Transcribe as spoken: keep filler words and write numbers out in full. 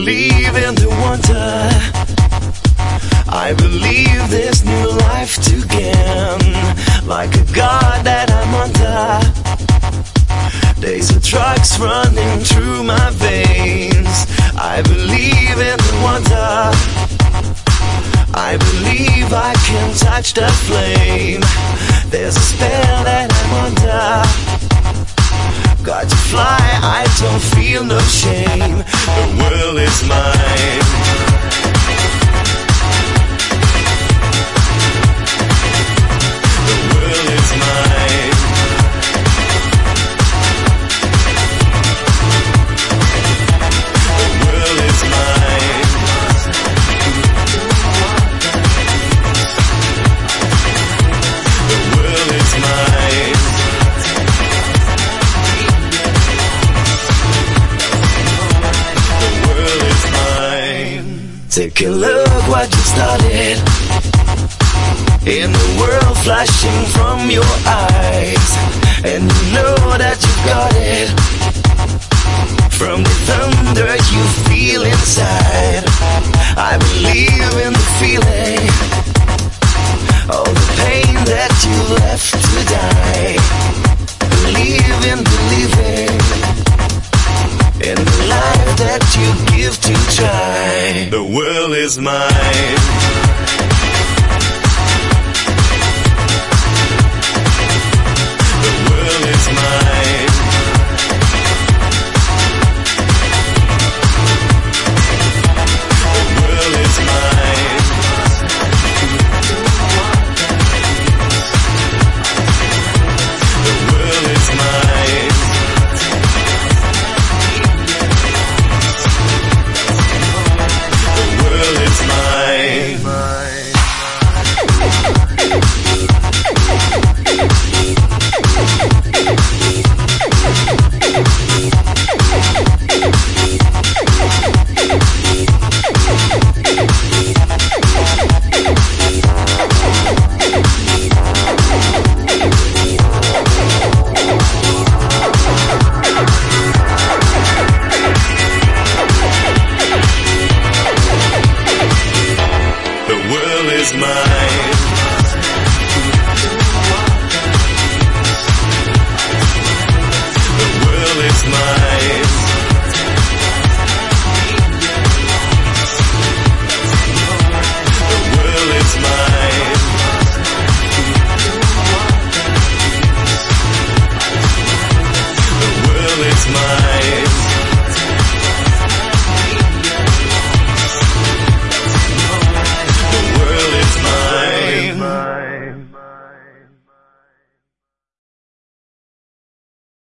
believe in the wonder. I believe there's new life to gain. Like a god that I'm under. Days of drugs running through my veins. I believe in the wonder. I believe I can touch the flame. There's a spell that I'm under. Got to fly, I don't feel no shame. The world is mine. The world is mine. The world is mine. The world is mine. The world is mine. Take a look what you started. In the world flashing from your eyes, and you know that you got it. From the thunder you feel inside, I believe in the feeling. All the pain that you left to die. Believe in believing in the life that you give to try. The world is mine. The world is mine. The world is mine. The world is mine. The world is mine. The world is mine.